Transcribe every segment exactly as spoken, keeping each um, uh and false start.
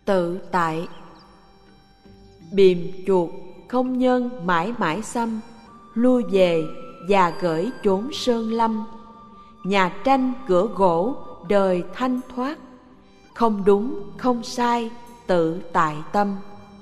Tự tại. Bìm chuột không nhân mãi mãi xăm, lui về và gửi chốn sơn lâm. Nhà tranh cửa gỗ đời thanh thoát, không đúng không sai tự tại tâm.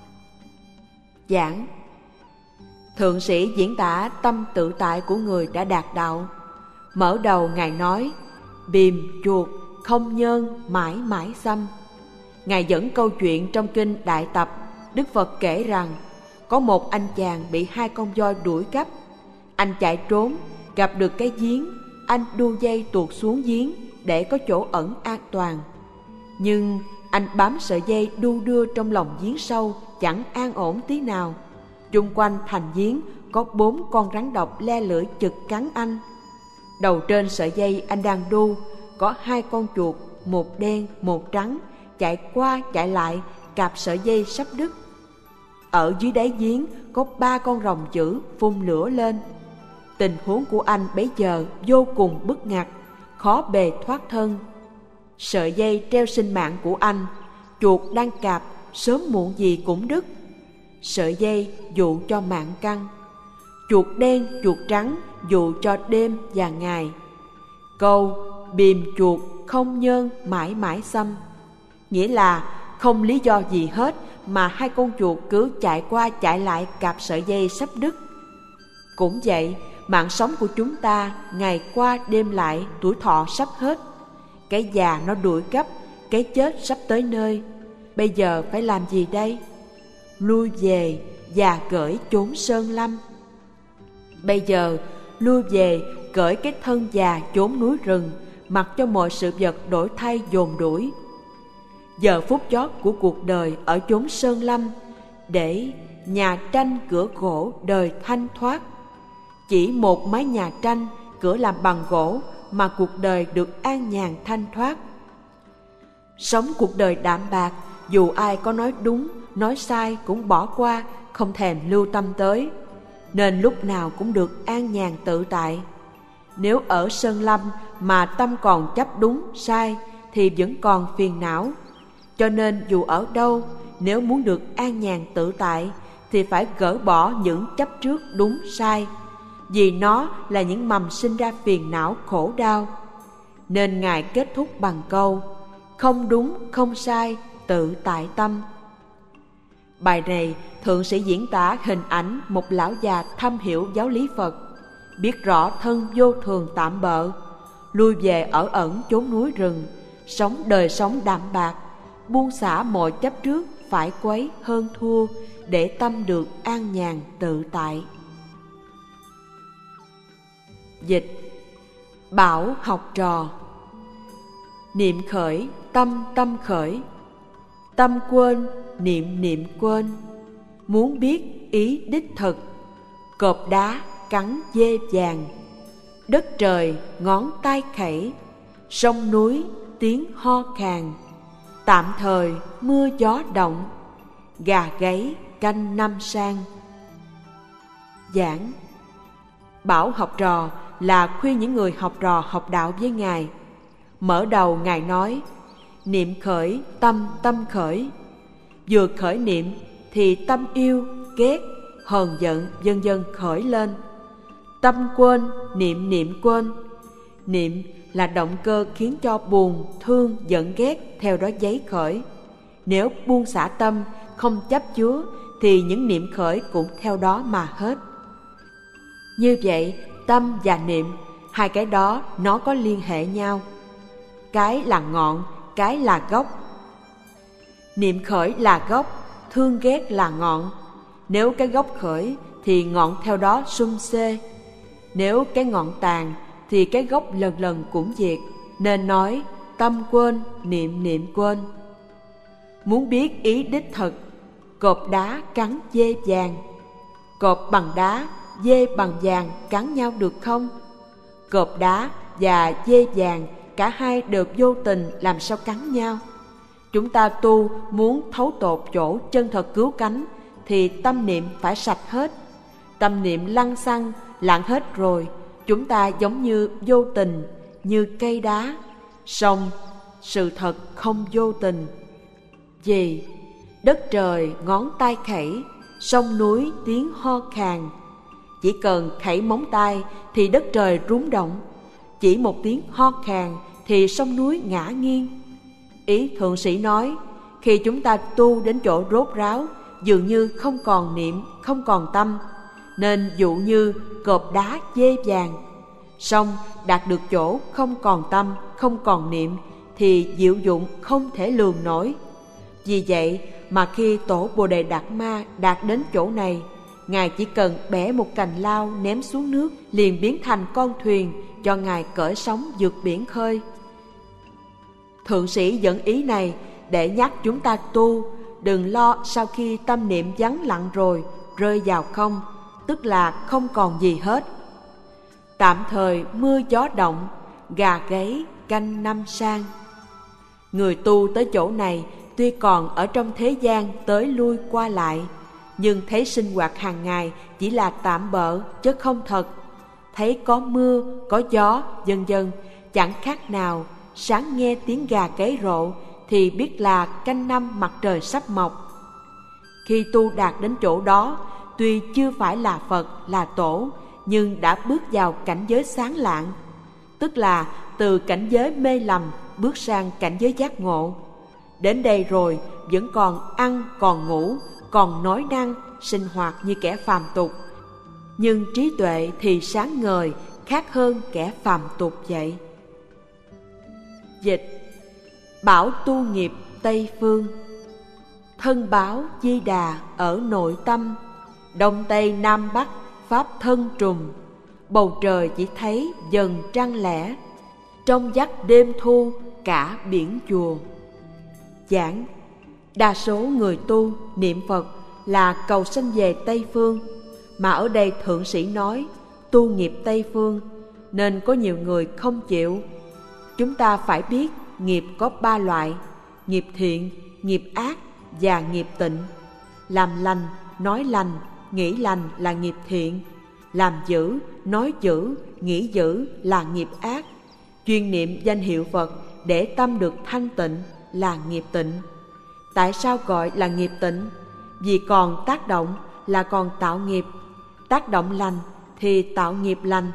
Giảng. Thượng sĩ diễn tả tâm tự tại của người đã đạt đạo. Mở đầu Ngài nói: bìm chuột không nhân mãi mãi xăm. Ngài dẫn câu chuyện trong kinh Đại Tập. Đức Phật kể rằng có một anh chàng bị hai con voi đuổi cắp. Anh chạy trốn, gặp được cái giếng. Anh đu dây tuột xuống giếng để có chỗ ẩn an toàn. Nhưng anh bám sợi dây đu đưa trong lòng giếng sâu, chẳng an ổn tí nào. Chung quanh thành giếng có bốn con rắn độc le lưỡi chực cắn anh. Đầu trên sợi dây anh đang đu có hai con chuột, một đen một trắng, chạy qua chạy lại cạp sợi dây sắp đứt. Ở dưới đáy giếng có ba con rồng dữ phun lửa lên. Tình huống của anh bấy giờ vô cùng bức ngặt, khó bề thoát thân. Sợi dây treo sinh mạng của anh, chuột đang cạp sớm muộn gì cũng đứt. Sợi dây dụ cho mạng căng, chuột đen chuột trắng dụ cho đêm và ngày. Câu bìm chuột không nhân mãi mãi xăm nghĩa là không lý do gì hết mà hai con chuột cứ chạy qua chạy lại cạp sợi dây sắp đứt. Cũng vậy, mạng sống của chúng ta ngày qua đêm lại, tuổi thọ sắp hết. Cái già nó đuổi gấp, cái chết sắp tới nơi. Bây giờ phải làm gì đây? Lui về và gửi chốn sơn lâm. Bây giờ lui về gửi cái thân già chốn núi rừng, mặc cho mọi sự vật đổi thay dồn đuổi. Giờ phút chót của cuộc đời ở chốn sơn lâm, để nhà tranh cửa gỗ đời thanh thoát. Chỉ một mái nhà tranh, cửa làm bằng gỗ mà cuộc đời được an nhàn thanh thoát. Sống cuộc đời đạm bạc, dù ai có nói đúng, nói sai cũng bỏ qua, không thèm lưu tâm tới, nên lúc nào cũng được an nhàn tự tại. Nếu ở sơn lâm mà tâm còn chấp đúng sai thì vẫn còn phiền não. Cho nên dù ở đâu, nếu muốn được an nhàn tự tại thì phải gỡ bỏ những chấp trước đúng sai, vì nó là những mầm sinh ra phiền não khổ đau. Nên Ngài kết thúc bằng câu không đúng không sai tự tại tâm. Bài này thượng sĩ diễn tả hình ảnh một lão già thâm hiểu giáo lý Phật, biết rõ thân vô thường tạm bợ, lui về ở ẩn chốn núi rừng, sống đời sống đạm bạc, buông xả mọi chấp trước phải quấy hơn thua, để tâm được an nhàn tự tại. Dịch. Bảo học trò. Niệm khởi tâm tâm khởi, tâm quên niệm niệm quên. Muốn biết ý đích thực, cọp đá cắn dê vàng. Đất trời ngón tay khẩy, sông núi tiếng ho khàn. Tạm thời mưa gió động, gà gáy canh năm sang. Giảng. Bảo học trò là khuyên những người học trò học đạo với Ngài. Mở đầu Ngài nói niệm khởi tâm tâm khởi. Vừa khởi niệm thì tâm yêu, ghét, hờn giận vân vân khởi lên. Tâm quên niệm niệm quên. Niệm là động cơ khiến cho buồn, thương, giận ghét theo đó dấy khởi. Nếu buông xả tâm, không chấp chứa thì những niệm khởi cũng theo đó mà hết. Như vậy, tâm và niệm, hai cái đó nó có liên hệ nhau. Cái là ngọn, cái là gốc. Niệm khởi là gốc, thương ghét là ngọn. Nếu cái gốc khởi thì ngọn theo đó sum xê. Nếu cái ngọn tàn thì cái gốc lần lần cũng diệt. Nên nói tâm quên, niệm niệm quên. Muốn biết ý đích thực, cọp đá cắn dê vàng. Cọp bằng đá, dê bằng vàng cắn nhau được không? Cọp đá và dê vàng cả hai đều vô tình, làm sao cắn nhau? Chúng ta tu muốn thấu tột chỗ chân thật cứu cánh thì tâm niệm phải sạch hết. Tâm niệm lăng xăng, lạng hết rồi, chúng ta giống như vô tình, như cây đá. Song sự thật không vô tình. Vì đất trời ngón tay khẩy, sông núi tiếng ho khàn. Chỉ cần khẩy móng tay thì đất trời rúng động, chỉ một tiếng ho khàn thì sông núi ngã nghiêng. Ý thượng sĩ nói, khi chúng ta tu đến chỗ rốt ráo, dường như không còn niệm, không còn tâm, nên dụ như cọp đá dê vàng. Song đạt được chỗ không còn tâm, không còn niệm thì diệu dụng không thể lường nổi. Vì vậy mà khi tổ Bồ Đề Đạt Ma đạt đến chỗ này, Ngài chỉ cần bẻ một cành lao ném xuống nước, liền biến thành con thuyền cho Ngài cởi sóng vượt biển khơi. Thượng sĩ dẫn ý này để nhắc chúng ta tu, đừng lo sau khi tâm niệm vắng lặng rồi rơi vào không, tức là không còn gì hết. Tạm thời mưa gió động, gà gáy canh năm sang. Người tu tới chỗ này tuy còn ở trong thế gian tới lui qua lại, nhưng thấy sinh hoạt hàng ngày chỉ là tạm bợ chứ không thật. Thấy có mưa, có gió, vân vân, chẳng khác nào sáng nghe tiếng gà gáy rộ thì biết là canh năm mặt trời sắp mọc. Khi tu đạt đến chỗ đó, tuy chưa phải là Phật, là Tổ, nhưng đã bước vào cảnh giới sáng lạng, tức là từ cảnh giới mê lầm bước sang cảnh giới giác ngộ. Đến đây rồi vẫn còn ăn, còn ngủ, còn nói năng, sinh hoạt như kẻ phàm tục, nhưng trí tuệ thì sáng ngời, khác hơn kẻ phàm tục vậy. Dịch: bảo tu nghiệp Tây Phương. Thân báo Di Đà ở nội tâm, Đông Tây Nam Bắc Pháp thân trùng. Bầu trời chỉ thấy dần trăng lẻ, trong vắt đêm thu cả biển chùa. Giảng: đa số người tu niệm Phật là cầu sanh về Tây Phương, mà ở đây thượng sĩ nói tu nghiệp Tây Phương, nên có nhiều người không chịu. Chúng ta phải biết nghiệp có ba loại: nghiệp thiện, nghiệp ác và nghiệp tịnh. Làm lành, nói lành, nghĩ lành là nghiệp thiện. Làm dữ, nói dữ, nghĩ dữ là nghiệp ác. Chuyên niệm danh hiệu Phật để tâm được thanh tịnh là nghiệp tịnh. Tại sao gọi là nghiệp tịnh? Vì còn tác động là còn tạo nghiệp. Tác động lành thì tạo nghiệp lành,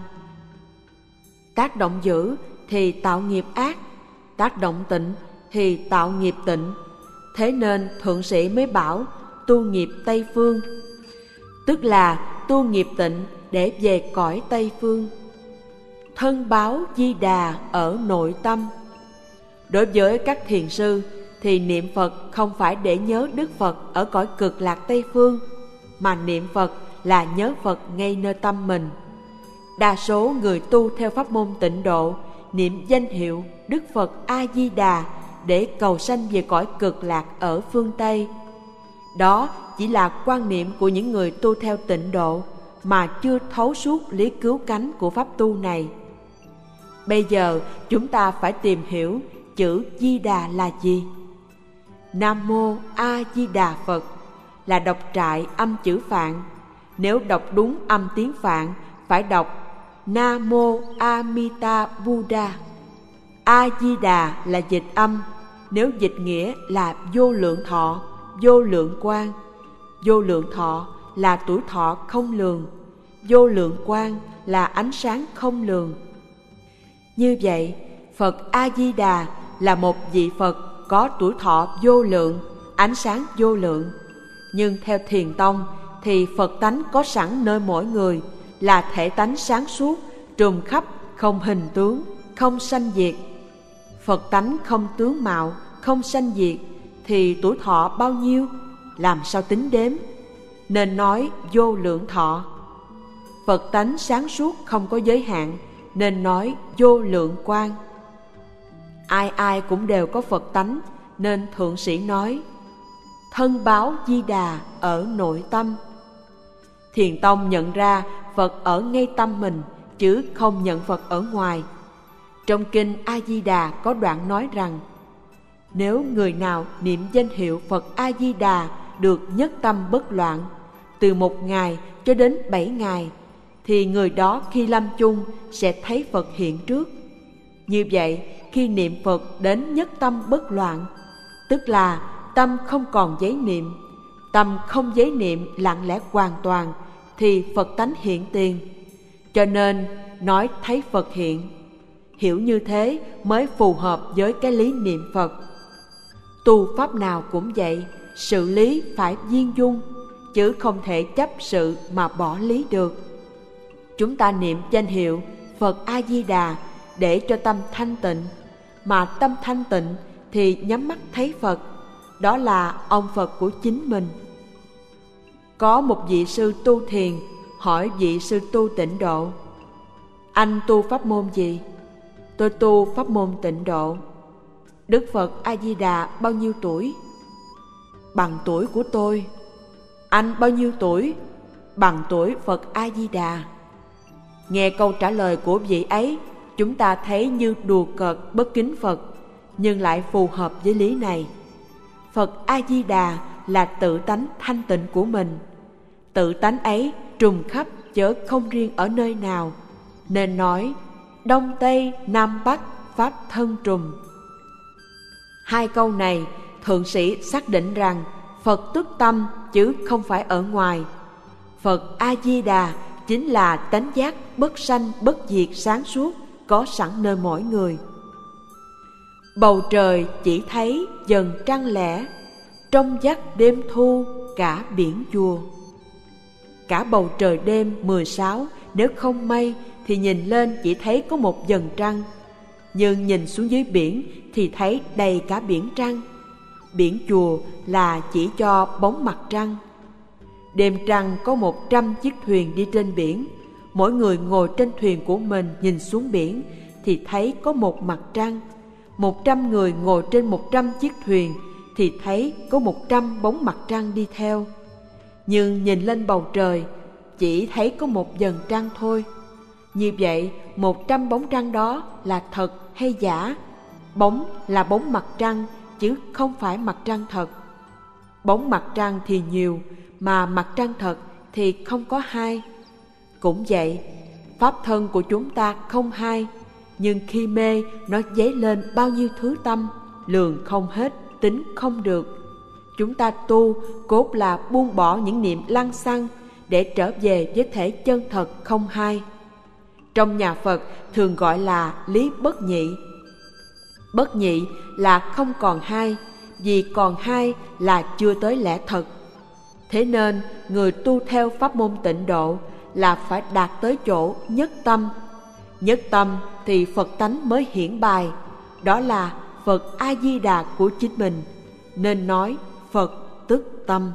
tác động dữ thì tạo nghiệp ác, tác động tịnh thì tạo nghiệp tịnh. Thế nên thượng sĩ mới bảo tu nghiệp Tây Phương, tức là tu nghiệp tịnh để về cõi Tây Phương. Thân báo Di Đà ở nội tâm. Đối với các thiền sư thì niệm Phật không phải để nhớ Đức Phật ở cõi cực lạc Tây Phương, mà niệm Phật là nhớ Phật ngay nơi tâm mình. Đa số người tu theo pháp môn Tịnh Độ niệm danh hiệu Đức Phật A Di Đà để cầu sanh về cõi cực lạc ở phương Tây. Đó chỉ là quan niệm của những người tu theo Tịnh Độ mà chưa thấu suốt lý cứu cánh của pháp tu này. Bây giờ chúng ta phải tìm hiểu chữ Di Đà là gì. Nam Mô A Di Đà Phật là đọc trại âm chữ Phạn. Nếu đọc đúng âm tiếng Phạn phải đọc Nam Mô Amita Buddha. A Di Đà là dịch âm, nếu dịch nghĩa là vô lượng thọ, vô lượng quang. Vô lượng thọ là tuổi thọ không lường, vô lượng quang là ánh sáng không lường. Như vậy, Phật A Di Đà là một vị Phật có tuổi thọ vô lượng, ánh sáng vô lượng. Nhưng theo Thiền Tông thì Phật tánh có sẵn nơi mỗi người, là thể tánh sáng suốt, trùm khắp, không hình tướng, không sanh diệt. Phật tánh không tướng mạo, không sanh diệt thì tuổi thọ bao nhiêu, làm sao tính đếm, nên nói vô lượng thọ. Phật tánh sáng suốt không có giới hạn, nên nói vô lượng quang. Ai ai cũng đều có Phật tánh, nên thượng sĩ nói thân báo Di Đà ở nội tâm. Thiền Tông nhận ra Phật ở ngay tâm mình, chứ không nhận Phật ở ngoài. Trong kinh A Di Đà có đoạn nói rằng, nếu người nào niệm danh hiệu Phật A Di Đà được nhất tâm bất loạn từ một ngày cho đến bảy ngày, thì người đó khi lâm chung sẽ thấy Phật hiện trước. Như vậy, khi niệm Phật đến nhất tâm bất loạn, tức là tâm không còn giấy niệm, tâm không giấy niệm lặng lẽ hoàn toàn, thì Phật tánh hiện tiền. Cho nên nói thấy Phật hiện. Hiểu như thế mới phù hợp với cái lý niệm Phật. Tu pháp nào cũng vậy, sự lý phải viên dung, chứ không thể chấp sự mà bỏ lý được. Chúng ta niệm danh hiệu Phật A-di-đà để cho tâm thanh tịnh, mà tâm thanh tịnh thì nhắm mắt thấy Phật, đó là ông Phật của chính mình. Có một vị sư tu thiền hỏi vị sư tu tịnh độ: anh tu pháp môn gì? Tôi tu pháp môn tịnh độ. Đức Phật A-di-đà bao nhiêu tuổi? Bằng tuổi của tôi. Anh bao nhiêu tuổi? Bằng tuổi Phật A-di-đà. Nghe câu trả lời của vị ấy, chúng ta thấy như đùa cợt bất kính Phật, nhưng lại phù hợp với lý này. Phật A-di-đà là tự tánh thanh tịnh của mình. Tự tánh ấy trùng khắp chớ không riêng ở nơi nào, nên nói Đông Tây Nam Bắc Pháp thân trùng. Hai câu này thượng sĩ xác định rằng Phật tức tâm chứ không phải ở ngoài. Phật A-di-đà chính là tánh giác bất sanh bất diệt sáng suốt có sẵn nơi mỗi người. Bầu trời chỉ thấy dần trăng lẻ, trong vắt đêm thu cả biển chùa. Cả bầu trời đêm mười sáu nếu không mây thì nhìn lên chỉ thấy có một vầng trăng, nhưng nhìn xuống dưới biển thì thấy đầy cả biển trăng. Biển chùa là chỉ cho bóng mặt trăng. Đêm trăng có một trăm chiếc thuyền đi trên biển, mỗi người ngồi trên thuyền của mình nhìn xuống biển thì thấy có một mặt trăng. Một trăm người ngồi trên một trăm chiếc thuyền thì thấy có một trăm bóng mặt trăng đi theo. Nhưng nhìn lên bầu trời chỉ thấy có một vầng trăng thôi. Như vậy một trăm bóng trăng đó là thật hay giả? Bóng là bóng mặt trăng chứ không phải mặt trăng thật. Bóng mặt trăng thì nhiều, mà mặt trăng thật thì không có hai. Cũng vậy, pháp thân của chúng ta không hai, nhưng khi mê nó dấy lên bao nhiêu thứ tâm, lường không hết, tính không được. Chúng ta tu cốt là buông bỏ những niệm lăng xăng để trở về với thể chân thật không hai. Trong nhà Phật thường gọi là lý bất nhị. Bất nhị là không còn hai, vì còn hai là chưa tới lẽ thật. Thế nên người tu theo pháp môn tịnh độ là phải đạt tới chỗ nhất tâm. Nhất tâm thì Phật tánh mới hiển bài, đó là Phật A-di-đà của chính mình, nên nói Phật tức tâm.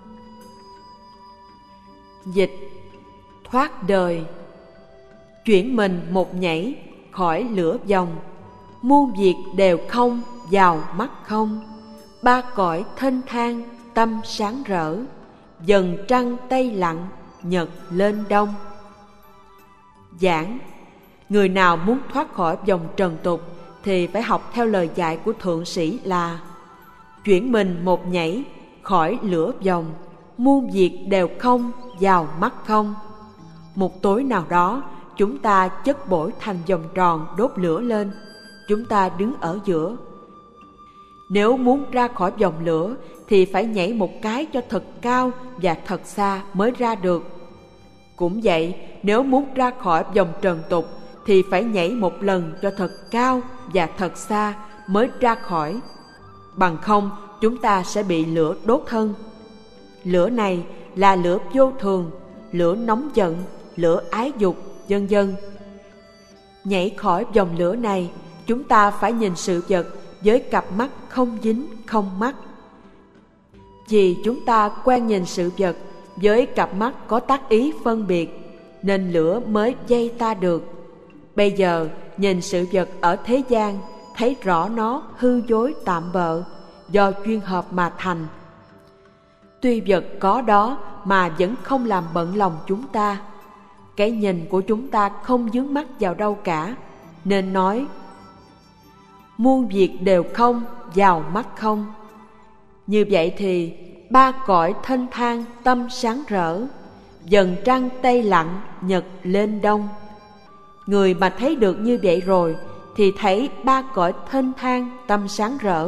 Dịch: thoát đời. Chuyển mình một nhảy khỏi lửa vòng, muôn việc đều không vào mắt không. Ba cõi thênh thang tâm sáng rỡ, dần trăng tây lặng nhật lên đông. Giảng: người nào muốn thoát khỏi vòng trần tục thì phải học theo lời dạy của thượng sĩ là: chuyển mình một nhảy khỏi lửa vòng, muôn việc đều không vào mắt không. Một tối nào đó chúng ta chất bổi thành vòng tròn đốt lửa lên, chúng ta đứng ở giữa. Nếu muốn ra khỏi vòng lửa thì phải nhảy một cái cho thật cao và thật xa mới ra được. Cũng vậy, nếu muốn ra khỏi vòng trần tục thì phải nhảy một lần cho thật cao và thật xa mới ra khỏi. Bằng không chúng ta sẽ bị lửa đốt thân. Lửa này là lửa vô thường, lửa nóng giận, lửa ái dục, vân vân. Nhảy khỏi vòng lửa này, chúng ta phải nhìn sự vật với cặp mắt không dính, không mắc. Vì chúng ta quen nhìn sự vật với cặp mắt có tác ý phân biệt, nên lửa mới dây ta được. Bây giờ nhìn sự vật ở thế gian, thấy rõ nó hư dối tạm bợ, do duyên hợp mà thành. Tuy vật có đó mà vẫn không làm bận lòng chúng ta. Cái nhìn của chúng ta không vướng mắc vào đâu cả, nên nói muôn việc đều không vào mắt không. Như vậy thì ba cõi thênh thang tâm sáng rỡ, dần trăng tây lặng nhật lên đông. Người mà thấy được như vậy rồi thì thấy ba cõi thênh thang tâm sáng rỡ,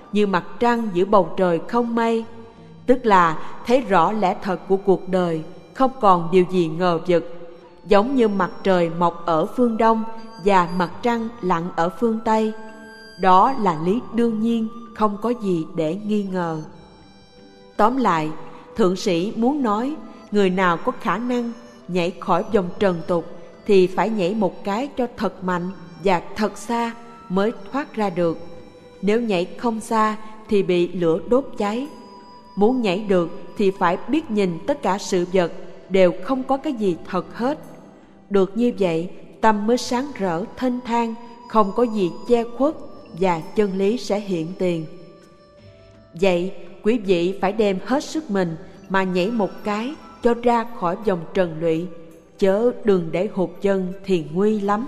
như mặt trăng giữa bầu trời không mây, tức là thấy rõ lẽ thật của cuộc đời, không còn điều gì ngờ vực, giống như mặt trời mọc ở phương Đông và mặt trăng lặn ở phương Tây. Đó là lý đương nhiên, không có gì để nghi ngờ. Tóm lại, thượng sĩ muốn nói, người nào có khả năng nhảy khỏi vòng trần tục thì phải nhảy một cái cho thật mạnh và thật xa mới thoát ra được. Nếu nhảy không xa thì bị lửa đốt cháy. Muốn nhảy được thì phải biết nhìn tất cả sự vật đều không có cái gì thật hết. Được như vậy, tâm mới sáng rỡ thênh thang, không có gì che khuất, và chân lý sẽ hiện tiền. Vậy, quý vị phải đem hết sức mình mà nhảy một cái cho ra khỏi vòng trần lụy, chớ đừng để hụt chân thì nguy lắm.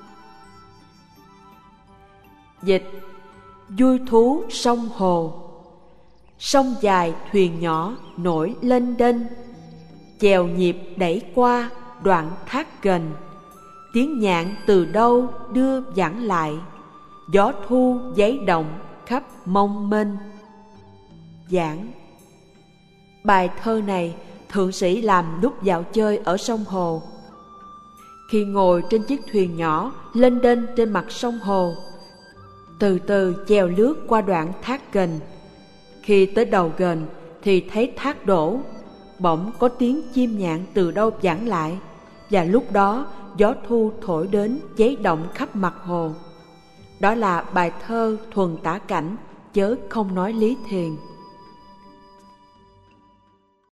Dịch: vui thú sông hồ. Sông dài thuyền nhỏ nổi lênh đênh, chèo nhịp đẩy qua đoạn thác gần. Tiếng nhạn từ đâu đưa vẳng lại, gió thu giấy động khắp mong mênh. Giảng: bài thơ này thượng sĩ làm lúc dạo chơi ở sông hồ. Khi ngồi trên chiếc thuyền nhỏ lênh đênh trên mặt sông hồ, từ từ chèo lướt qua đoạn thác gần. Khi tới đầu gần thì thấy thác đổ, bỗng có tiếng chim nhạn từ đâu vẳng lại, và lúc đó gió thu thổi đến giấy động khắp mặt hồ. Đó là bài thơ thuần tả cảnh, chớ không nói lý thiền.